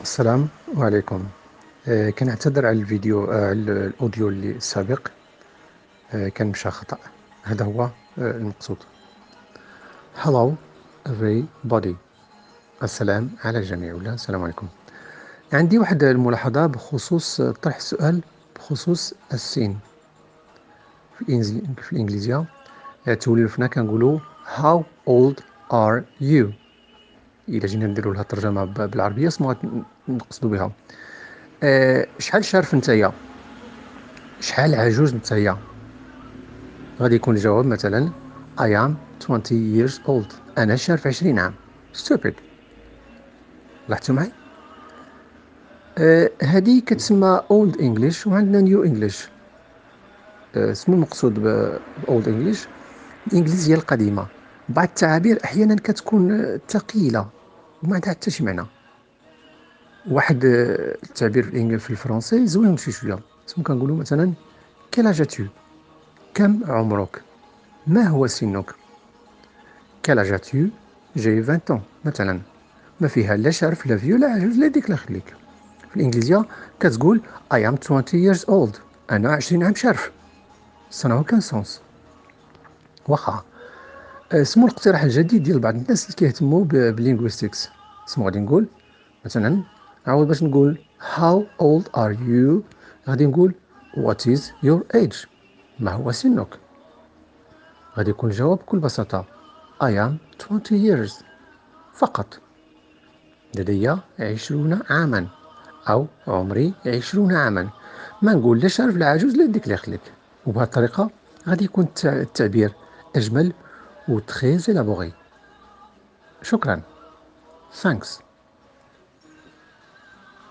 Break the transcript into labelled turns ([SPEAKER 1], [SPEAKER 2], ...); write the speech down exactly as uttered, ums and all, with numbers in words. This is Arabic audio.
[SPEAKER 1] السلام عليكم. آه، كنعتذر على الفيديو آه، على الأوديو اللي السابق. آه، كان مشى خطأ. هذا هو آه، المقصود. Hello everybody. السلام على الجميع ولا السلام عليكم. عندي واحد الملاحظة بخصوص آه، طرح السؤال بخصوص السين في الإنجليزية في الإنجليزية. آه، تولفنا كنقولوا How old are you؟ إلا جينا نديروا لها ترجمة ب- بالعربية شنو نقصدوا بها؟ آه، شحال شارف نتايا؟ شحال عجوز نتايا؟ غادي يكون الجواب مثلا I am twenty years old. أنا شارف عشرين عام. stupid. لاحظتوا معي؟ آه هذه كتسمى old English وعندنا new English. آه اسمو المقصود ب old English الإنجليزية القديمة. بعض التعابير أحيانا كتكون آه، ثقيلة وما عندها حتى شي معنى. واحد آه، التعبير في الإنجليزي في الفرنسي زوين شي شوية. اسمو كنقولوا مثلا quel âge as-tu؟ كم عمرك؟ ما هو سنك؟ quel âge as-tu؟ j'ai vingt ans مثلا. ما فيها لا شرف لا فيو لا عجوز لا ديك لا خليك. في الإنجليزية كتقول I am twenty years old. أنا عشرين عام شارف. ça n'a aucun sens. واخا آه، سمو الاقتراح الجديد ديال بعض الناس اللي كيهتموا باللينغويستكس. سمو غادي نقول مثلا عاود باش نقول how old are you غادي نقول what is your age؟ ما هو سنك؟ غادي يكون الجواب بكل بساطة I am twenty years فقط. لدي عشرون عاما أو عمري عشرون عاما. ما نقول لا شارف لا عجوز لا ديك لا خليك. وبهذه الطريقة غادي يكون التع- التعبير أجمل و très élaboré. شكرا. Thanks.